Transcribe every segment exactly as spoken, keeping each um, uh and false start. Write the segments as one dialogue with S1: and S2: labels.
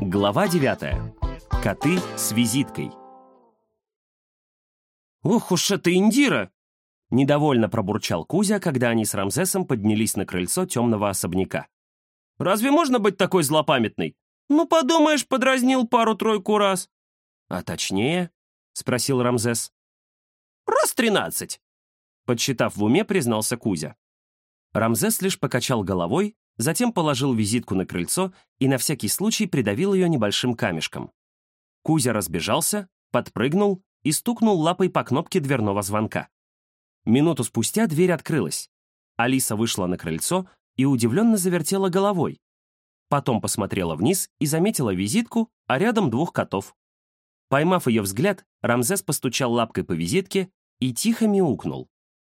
S1: Глава девятая. Коты с визиткой. «Ох уж это Индира!» — недовольно пробурчал Кузя, когда они с Рамзесом поднялись на крыльцо темного особняка. «Разве можно быть такой злопамятной? Ну, подумаешь, подразнил пару-тройку раз». «А точнее?» — спросил Рамзес. «Раз тринадцать», — подсчитав в уме, признался Кузя. Рамзес лишь покачал головой, затем положил визитку на крыльцо и на всякий случай придавил ее небольшим камешком. Кузя разбежался, подпрыгнул и стукнул лапой по кнопке дверного звонка. Минуту спустя дверь открылась. Алиса вышла на крыльцо и удивленно завертела головой. Потом посмотрела вниз и заметила визитку, а рядом двух котов. Поймав ее взгляд, Рамзес постучал лапкой по визитке и тихо мяукнул.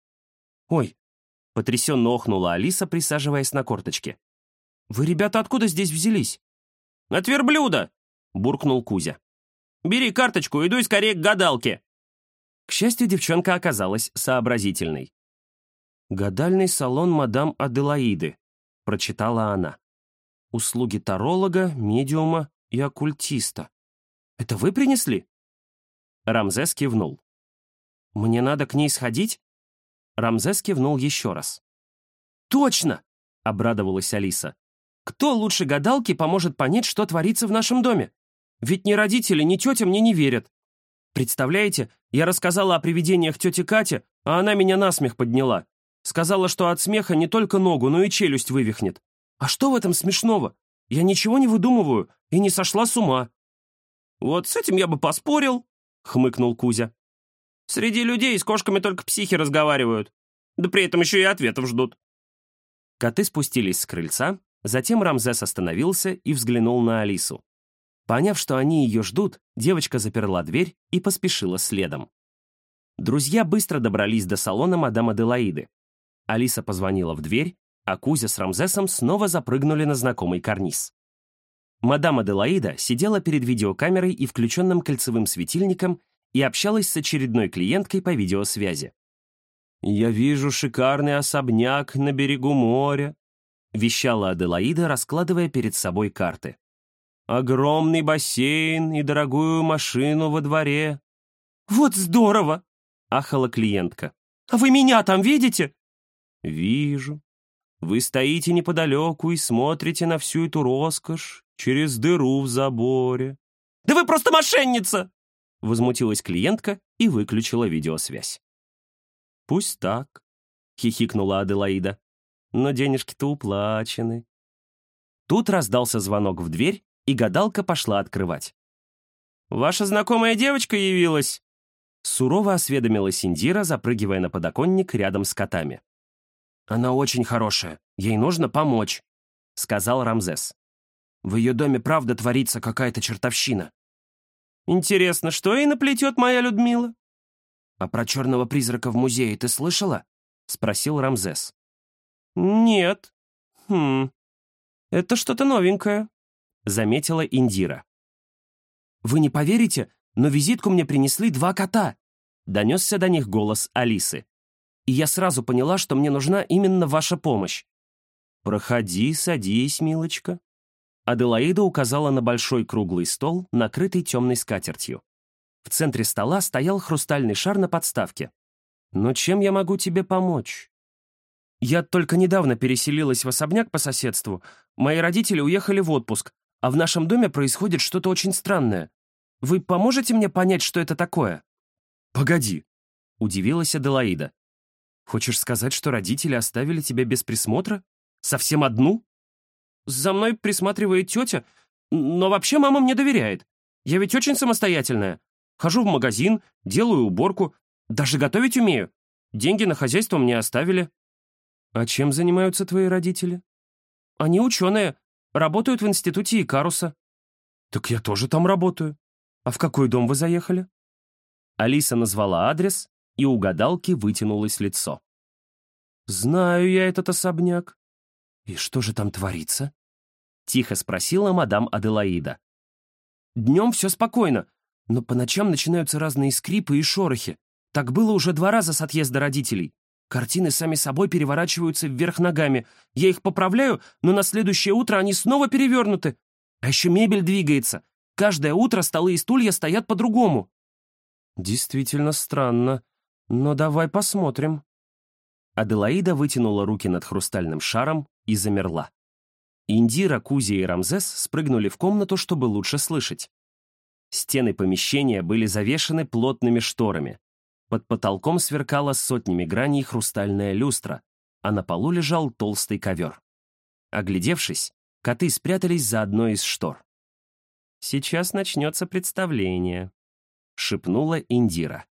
S1: «Ой!» — потрясенно охнула Алиса, присаживаясь на корточке. «Вы, ребята, откуда здесь взялись?» «От верблюда!» — буркнул Кузя. «Бери карточку, иду скорее к гадалке!» К счастью, девчонка оказалась сообразительной. «Гадальный салон мадам Аделаиды», — прочитала она. «Услуги таролога, медиума и оккультиста. Это вы принесли?» Рамзес кивнул. «Мне надо к ней сходить?» Рамзес кивнул еще раз. «Точно!» — обрадовалась Алиса. «Кто лучше гадалки поможет понять, что творится в нашем доме? Ведь ни родители, ни тетя мне не верят. Представляете, я рассказала о привидениях тете Кате, а она меня насмех подняла. Сказала, что от смеха не только ногу, но и челюсть вывихнет. А что в этом смешного? Я ничего не выдумываю и не сошла с ума». «Вот с этим я бы поспорил», — хмыкнул Кузя. «Среди людей с кошками только психи разговаривают. Да при этом еще и ответов ждут». Коты спустились с крыльца, затем Рамзес остановился и взглянул на Алису. Поняв, что они ее ждут, девочка заперла дверь и поспешила следом. Друзья быстро добрались до салона мадам Аделаиды. Алиса позвонила в дверь, а Кузя с Рамзесом снова запрыгнули на знакомый карниз. Мадам Аделаида сидела перед видеокамерой и включенным кольцевым светильником и общалась с очередной клиенткой по видеосвязи. «Я вижу шикарный особняк на берегу моря», — вещала Аделаида, раскладывая перед собой карты. «Огромный бассейн и дорогую машину во дворе». «Вот здорово!» — ахала клиентка. «А вы меня там видите?» «Вижу. Вы стоите неподалеку и смотрите на всю эту роскошь через дыру в заборе». «Да вы просто мошенница!» — возмутилась клиентка и выключила видеосвязь. «Пусть так», — хихикнула Аделаида. «Но денежки-то уплачены». Тут раздался звонок в дверь, и гадалка пошла открывать. «Ваша знакомая девочка явилась?» Сурово осведомилась Индира, запрыгивая на подоконник рядом с котами. «Она очень хорошая, ей нужно помочь», — сказал Рамзес. «В ее доме правда творится какая-то чертовщина». «Интересно, что ей наплетет моя Людмила?» «А про черного призрака в музее ты слышала?» — спросил Рамзес. «Нет. Хм. Это что-то новенькое», — заметила Индира. «Вы не поверите, но визитку мне принесли два кота», — донесся до них голос Алисы. «И я сразу поняла, что мне нужна именно ваша помощь». «Проходи, садись, милочка». Аделаида указала на большой круглый стол, накрытый темной скатертью. В центре стола стоял хрустальный шар на подставке. «Но чем я могу тебе помочь?» «Я только недавно переселилась в особняк по соседству. Мои родители уехали в отпуск, а в нашем доме происходит что-то очень странное. Вы поможете мне понять, что это такое?» «Погоди», — удивилась Аделаида. «Хочешь сказать, что родители оставили тебя без присмотра? Совсем одну?» «За мной присматривает тетя, но вообще мама мне доверяет. Я ведь очень самостоятельная. Хожу в магазин, делаю уборку, даже готовить умею. Деньги на хозяйство мне оставили». «А чем занимаются твои родители?» «Они ученые, работают в институте Икаруса». «Так я тоже там работаю. А в какой дом вы заехали?» Алиса назвала адрес, и у гадалки вытянулось лицо. «Знаю я этот особняк. И что же там творится?» — тихо спросила мадам Аделаида. «Днем все спокойно, но по ночам начинаются разные скрипы и шорохи. Так было уже два раза с отъезда родителей. Картины сами собой переворачиваются вверх ногами. Я их поправляю, но на следующее утро они снова перевернуты. А еще мебель двигается. Каждое утро столы и стулья стоят по-другому». «Действительно странно. Но давай посмотрим». Аделаида вытянула руки над хрустальным шаром и замерла. Индира, Кузя и Рамзес спрыгнули в комнату, чтобы лучше слышать. Стены помещения были завешаны плотными шторами. Под потолком сверкала сотнями граней хрустальная люстра, а на полу лежал толстый ковер. Оглядевшись, коты спрятались за одной из штор. «Сейчас начнется представление», — шепнула Индира.